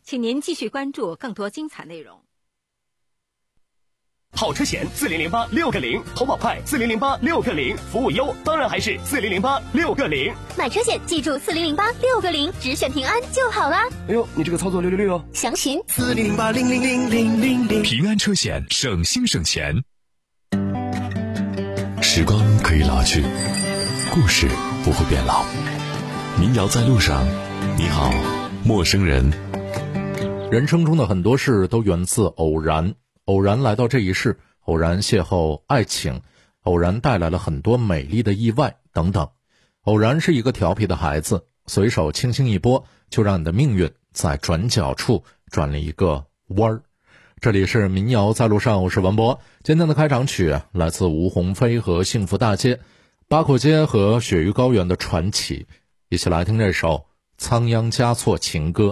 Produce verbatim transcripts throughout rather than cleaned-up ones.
请您继续关注更多精彩内容。 好车险四零零八六个零，投保快四零零八六个零，服务优当然还是四零零八六个零。 买车险记住四零零八六个零，只选平安就好啦。 哎呦，你这个操作六六六哦！ 详询四零零八零零零零零零。 平安车险，省心省钱。时光可以老去，故事不会变老。民谣在路上，你好，陌生人。 人生中的很多事都源自偶然。偶然来到这一世，偶然邂逅爱情，偶然带来了很多美丽的意外等等。偶然是一个调皮的孩子，随手轻轻一拨，就让你的命运在转角处转了一个弯儿。这里是民谣在路上，我是文博。今天的开场曲来自吴鸿飞和幸福大街，八廓街和雪域高原的传奇。一起来听这首《仓央嘉措情歌》。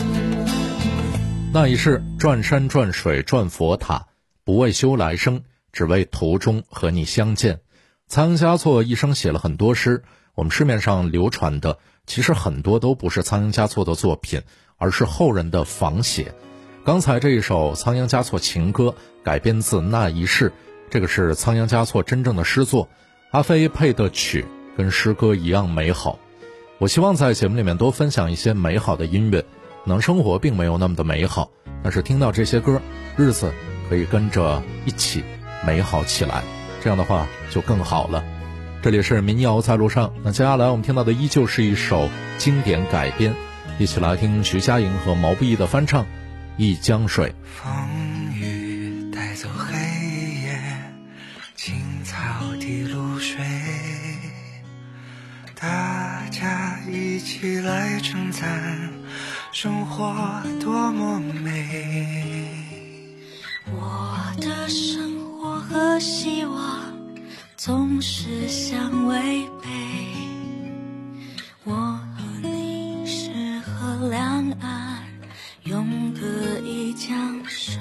那一世转山转水转佛塔，不为修来生， 只为途中和你相见。仓央嘉措一生写了很多诗，我们市面上流传的其实很多都不是仓央嘉措的作品，而是后人的仿写。刚才这一首仓央嘉措情歌改编自那一世，这个是仓央嘉措真正的诗作，阿飞配的曲跟诗歌一样美好。我希望在节目里面多分享一些美好的音乐，可能生活并没有那么的美好，但是听到这些歌，日子可以跟着一起美好起来，这样的话就更好了。这里是民谣在路上，那接下来我们听到的依旧是一首经典改编，一起来听徐佳莹和毛不易的翻唱《一江水》。 风雨带走黑夜，青草滴露水，大家一起来称赞生活多么美。 我的生活和希望总是相违背，我和你是河两岸永隔一江水。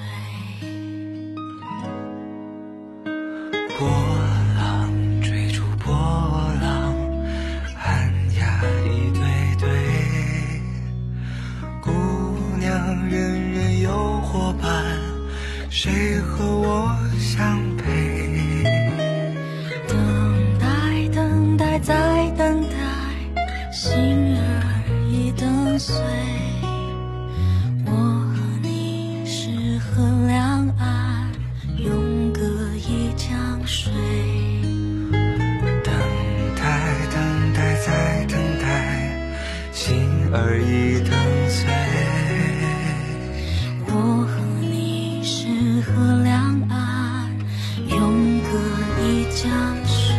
波浪追逐波浪，寒鸦一对对，姑娘人人有伙伴，谁和我相配？ 等待等待再等待，心儿已等碎，我和你是河两岸永隔一江水。 等待等待再等待，心儿已等碎， 我和你是河两岸永隔一江水。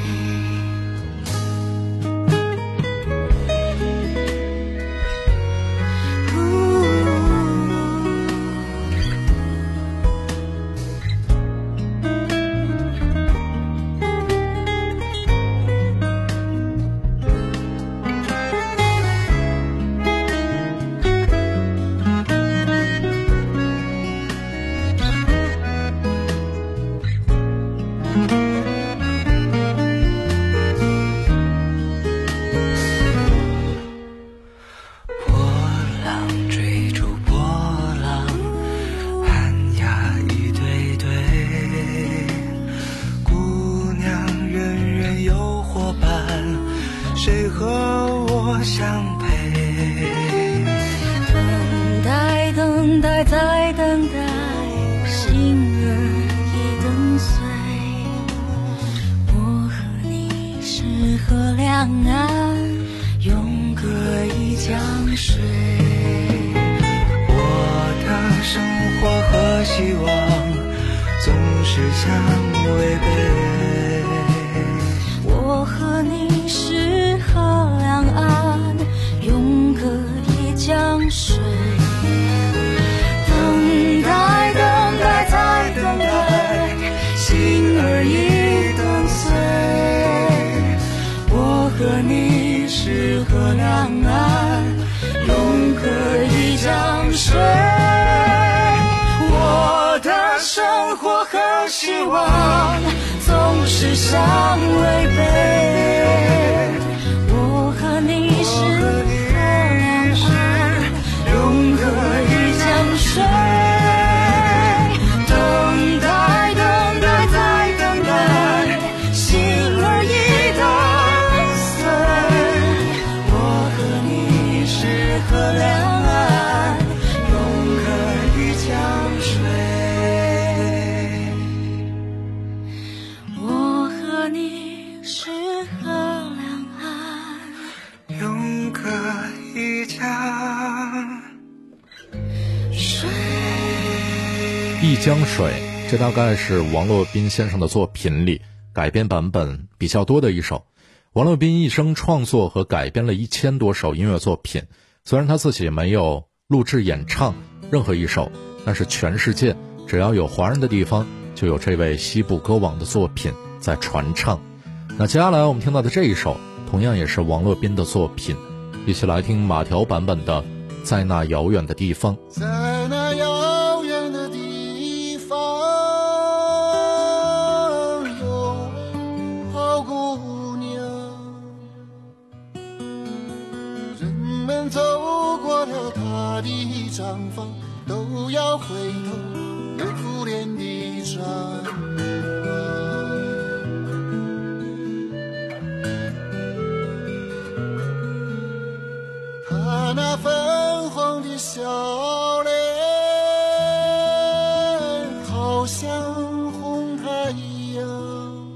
谁和我相配？ 等待等待再等待，心儿已等碎，我和你是河两岸永隔一江水。 我的生活和希望总是相违背， 我和你是河两岸永隔一江水。等待等待再等待，心儿已等碎，我和你是河两岸永隔一江水。我的生活和希望总是相违背，我和你是河两岸永隔一江水。等待等待再等待，心儿已等碎，我和你是河两岸永隔一江水。我和你是河两岸永隔一江水。 一江水，这大概是王洛宾先生的作品里改编版本比较多的一首。王洛宾一生创作和改编了一千多首音乐作品，虽然他自己没有录制演唱任何一首，但是全世界只要有华人的地方，就有这位西部歌王的作品在传唱。那接下来我们听到的这一首同样也是王洛宾的作品，一起来听马条版本的《在那遥远的地方》。 在那遥远的地方， 的毡房，都要回头留恋的展望。他那粉红的笑脸，好像红太阳，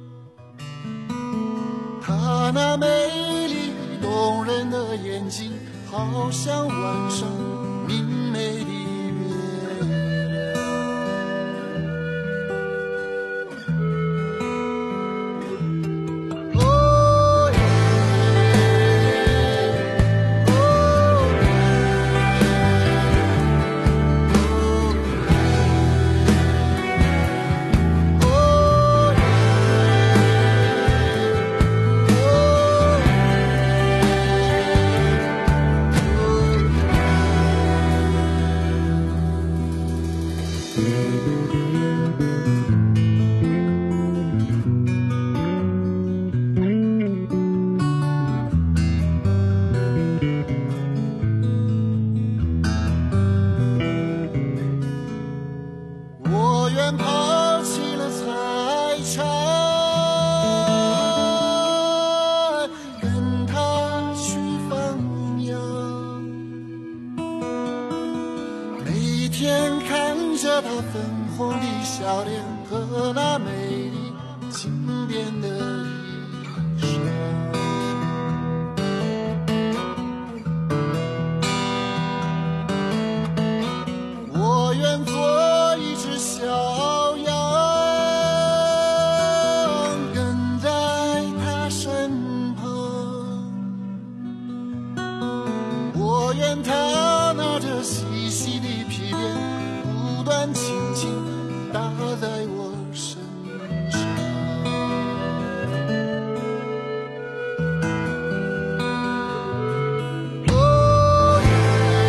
他那美丽动人的眼睛，好像晚上明媚的月亮。哦耶，哦耶，哦耶，我愿抛弃了财产，跟他去放羊，每天看着他粉红的笑脸和那美丽轻便的衣裳。我愿做一只小羊，跟在他身旁。我愿他拿着细细的皮鞭，不断轻轻打在我身上。哦耶，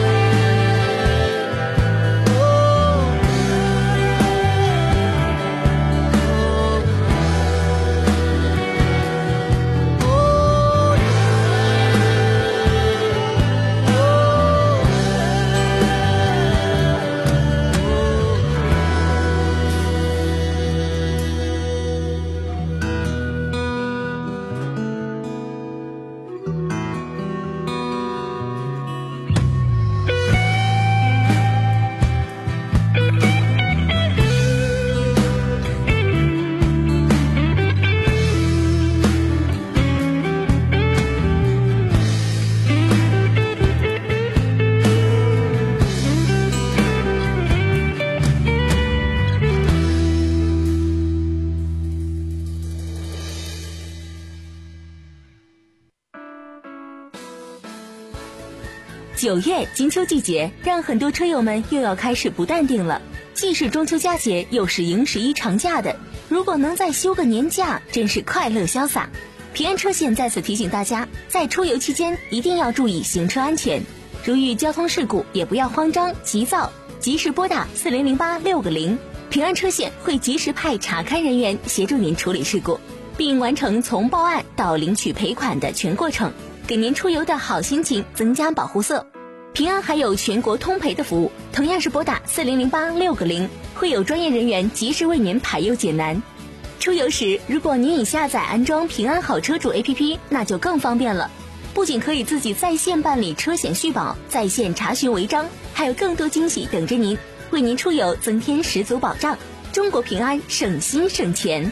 九月金秋季节，让很多车友们又要开始不淡定了。既是中秋佳节，又是迎十一长假的，如果能再休个年假，真是快乐潇洒。平安车险在此提醒大家，在出游期间一定要注意行车安全，如遇交通事故也不要慌张急躁，及时拨打四零零八六个零，平安车险会及时派查勘人员协助您处理事故，并完成从报案到领取赔款的全过程，给您出游的好心情增加保护色。平安还有全国通赔的服务，同样是拨打四零零八六个零，会有专业人员及时为您排忧解难。出游时，如果您已下载安装平安好车主 A P P， 那就更方便了。不仅可以自己在线办理车险续保，在线查询违章，还有更多惊喜等着您，为您出游增添十足保障。中国平安，省心省钱。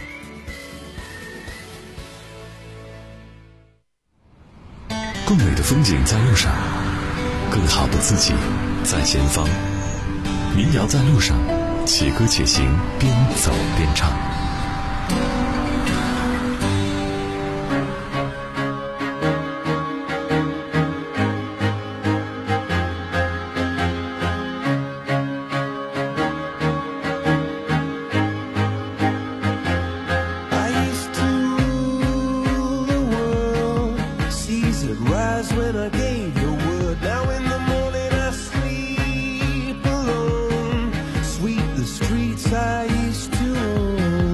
更美的风景在路上，更好的自己在前方。民谣在路上，且歌且行，边走边唱。 I used to own.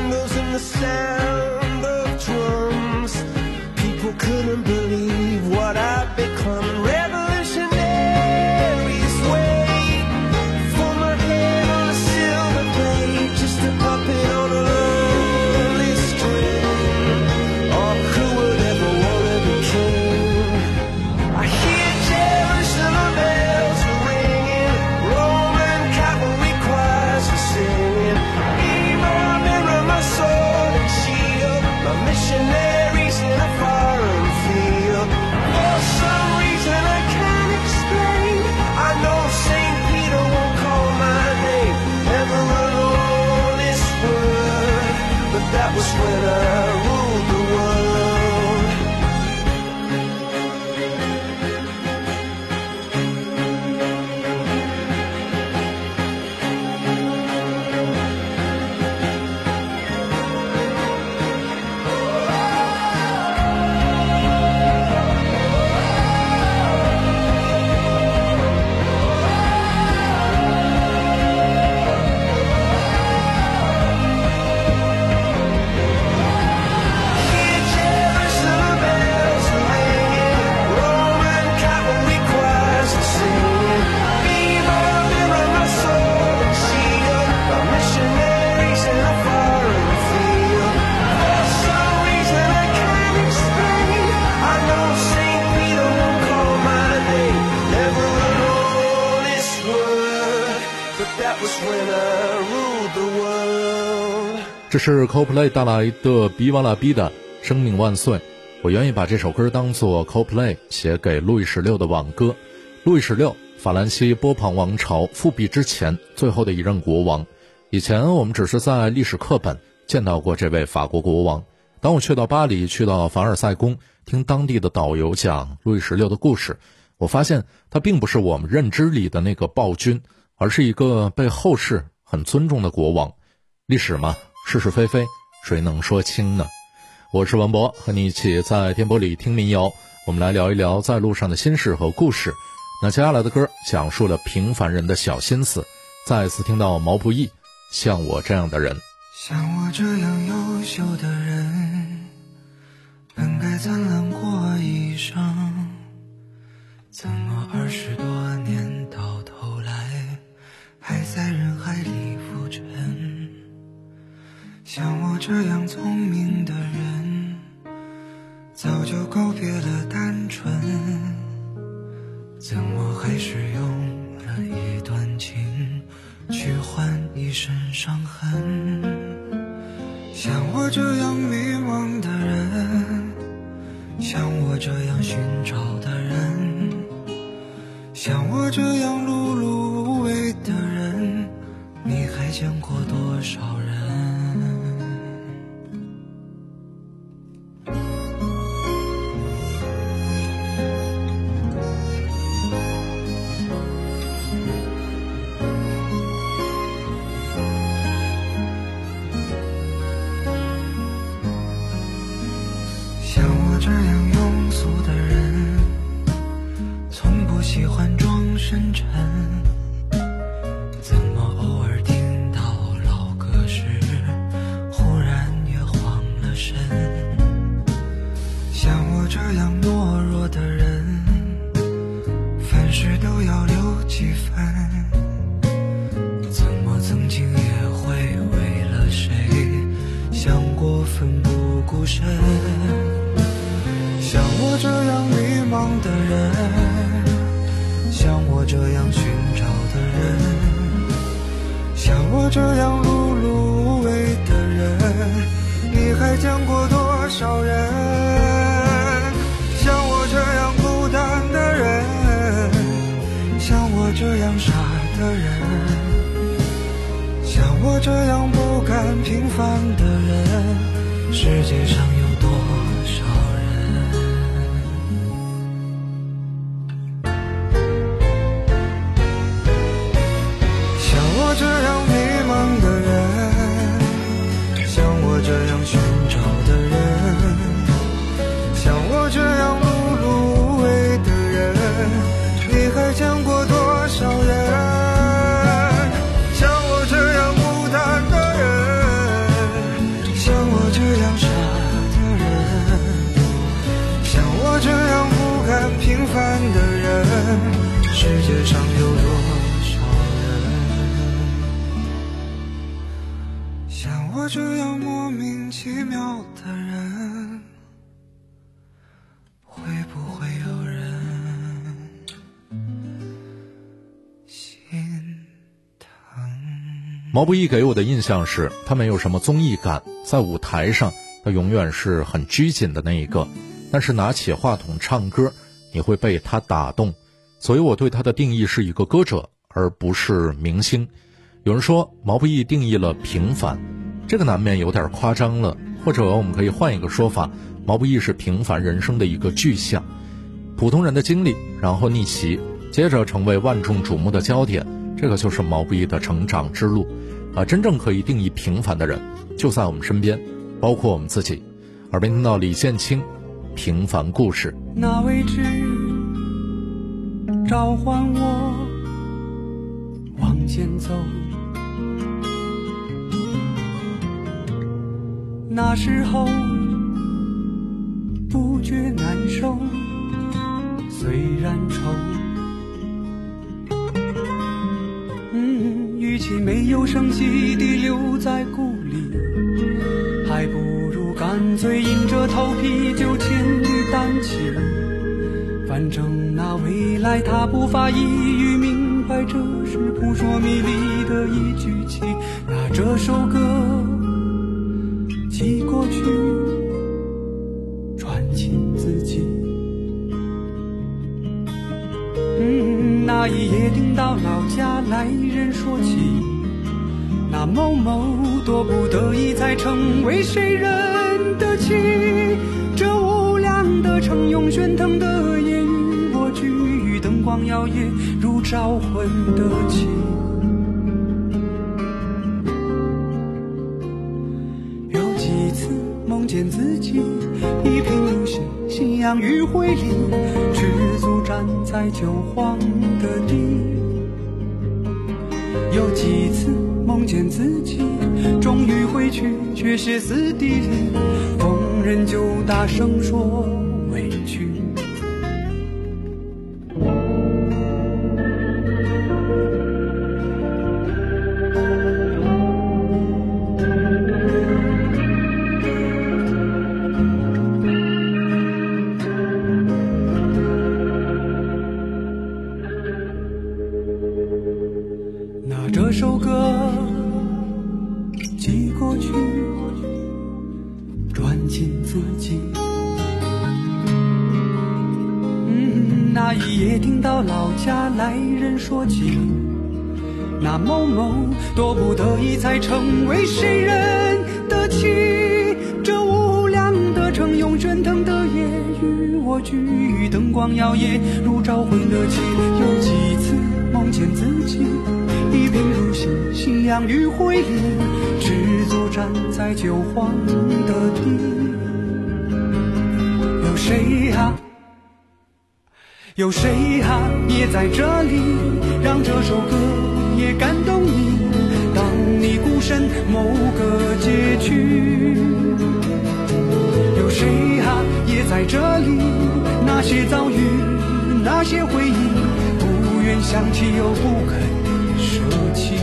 candles and the sound of drums. People couldn't believe what I'd become. Revolutionaries wait for my head on a silver plate, just a puppet on a lonely string. Oh, who would ever wanna be king? I hear Jerusalem bells are ringing, Roman cavalry choirs are singing. Be my mirror, my sword and shield, my missionaries in a foreign field. For some reason I can't explain, I know Saint Peter won't call my name ever alone this world, but that was when I ruled the world. Hear Jerusalem bells are ringing, Roman cavalry choirs are singing. Be my mirror, my sword and shield, my missionaries in a foreign field. For some reason I can't explain, I know Saint Peter won't call my name ever alone this world, but that was when I ruled the world. 这是 Coldplay 带来的比瓦拉比的生命万岁。我愿意把这首歌当作 Coldplay 写给路易十六的挽歌。路易十六，法兰西波旁王朝复辟之前最后的一任国王。以前我们只是在历史课本见到过这位法国国王。当我去到巴黎，去到凡尔赛宫，听当地的导游讲路易十六的故事，我发现他并不是我们认知里的那个暴君，而是一个被后世很尊重的国王。历史嘛，是是非非，谁能说清呢？我是文博，和你一起在电波里听民谣，我们来聊一聊在路上的心事和故事。那接下来的歌讲述了平凡人的小心思，再次听到毛不易，像我这样的人。 像我这样优秀的人，本该灿烂过一生，怎么二十多年到头来还在人海里浮沉？像我这样聪明的人，早就告别了单纯，怎么还是用了一段情去换一身伤痕？像我这样迷茫的人，像我这样寻找的人，像我这样碌碌无为的人，你还见过多少人？像我这样庸俗的人，从不喜欢装深沉，怎么偶尔听到老歌时忽然也慌了神？像我这样懦弱的人，凡事都要留几分，怎么曾经也会为了谁想过奋不顾身？像我这样迷茫的人，像我这样寻找的人，像我这样碌碌无为的人，你还见过多少人？像我这样孤单的人，像我这样傻的人，像我这样不甘平凡的人，世界上有多少人？像我这样迷茫的人，像我这样寻找的人，像我这样碌碌无为的人，你还见过多少人？像我这样孤单的人， 毛不易给我的印象是他没有什么综艺感，在舞台上他永远是很拘谨的那一个，但是拿起话筒唱歌你会被他打动，所以我对他的定义是一个歌者而不是明星。有人说毛不易定义了平凡，这个难免有点夸张了，或者我们可以换一个说法，毛不易是平凡人生的一个具象，普通人的经历然后逆袭，接着成为万众瞩目的焦点，这个就是毛不易的成长之路啊！真正可以定义平凡的人就在我们身边，包括我们自己。耳边听到李建清《平凡故事》。 那位置召唤我往前走，那时候不觉难受，虽然愁。嗯，与其没有声息地留在故里，还不如干脆硬着头皮就千里荡起。反正那未来他不发一语明白，这是扑朔迷离的一句气。拿这首歌寄过去，传进自己。嗯，那一夜听到老家来人说起，那某某多不得已才成为谁人的妻。这无量的城涌喧腾的夜与我俱，灯光摇曳如招魂的旗。有几次梦见自己一贫如洗，夕阳余晖里赤足站在旧荒的地。有几次梦见自己终于回去，却是死地里逢人就大声说委屈。拿这首歌寄过去，转进自己。嗯，那一夜听到老家来人说起，那某某多不得已才成为谁人的妻。这无量的城涌喧腾的夜与我俱，灯光摇曳如招魂的旗。有几次梦见自己一贫如洗，夕阳余晖里赤足站在旧荒的地。有谁啊有谁啊也在这里，让这首歌也感动你。当你孤身某个街区，有谁啊也在这里，那些遭遇那些回忆，不愿想起又不肯舍弃。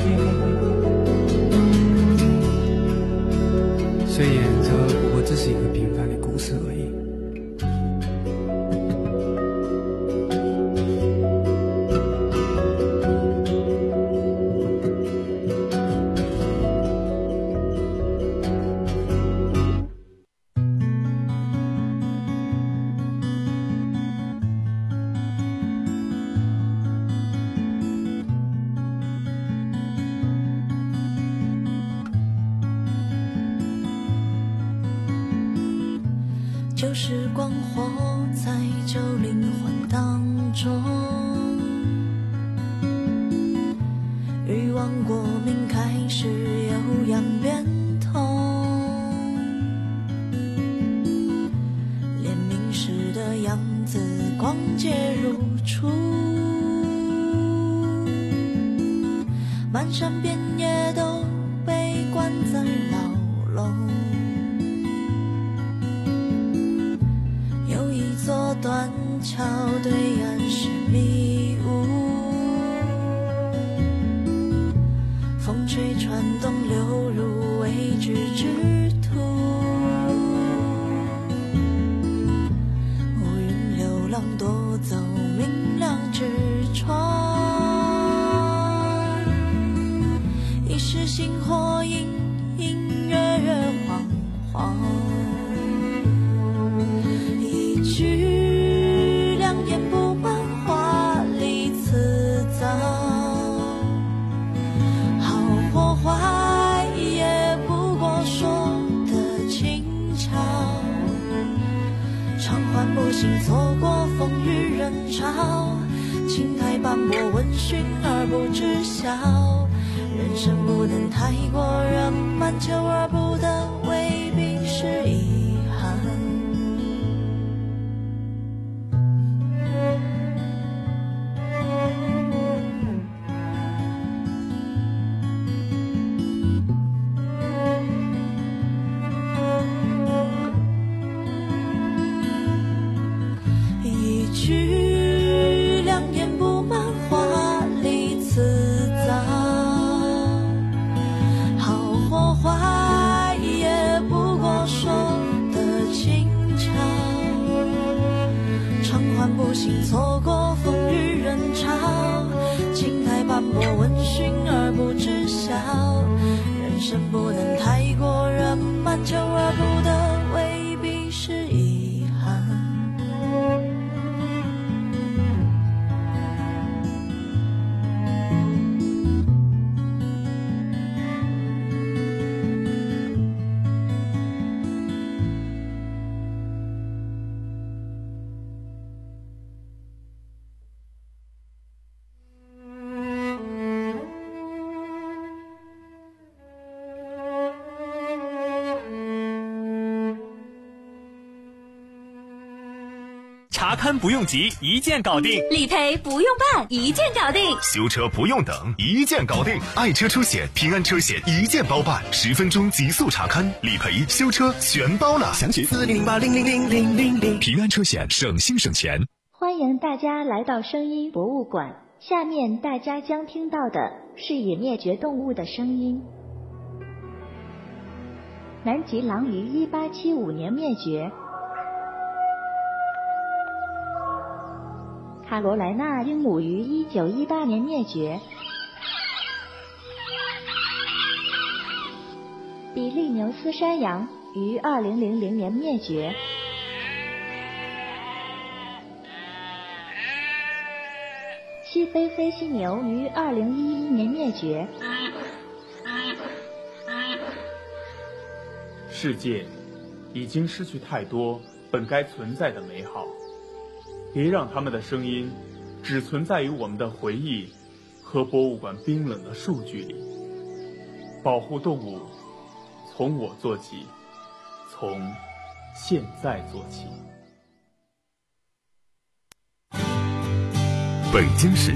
虽然这不过只是一个平凡的故事而已。 旧时光活在旧灵魂当中，欲望过敏开始有样变通，连明时的样子光洁如初，漫山遍野都被关在牢笼。座断桥对岸是迷雾，风吹船动流入未知之途，乌云流浪夺走明亮之窗，一时心幸错过风雨人潮，青苔斑驳闻讯而不知晓。人生不能太过人满，求而不得未必是遗憾。一句良言不满，华丽辞藻，好或坏也不过说得轻巧。偿还不幸错过风雨人潮，青苔斑驳闻讯而不知晓。人生不能太过人满，求而不得未必是遗憾。 查勘不用急，一键搞定； 理赔不用办，一键搞定； 修车不用等，一键搞定。爱车出险，平安车险一键包办，十分钟极速查勘，理赔、修车全包了。详情四零零八零零零零零零。平安车险，省心省钱。 欢迎大家来到声音博物馆。下面大家将听到的是已灭绝动物的声音。南极狼于一八七五年灭绝。卡罗莱纳鹦鹉于一九一八年灭绝，比利牛斯山羊于二零零零年灭绝，西非飞犀牛于二零一一年灭绝。 世界已经失去太多本该存在的美好。别让他们的声音只存在于我们的回忆和博物馆冰冷的数据里。保护动物，从我做起，从现在做起。 北京市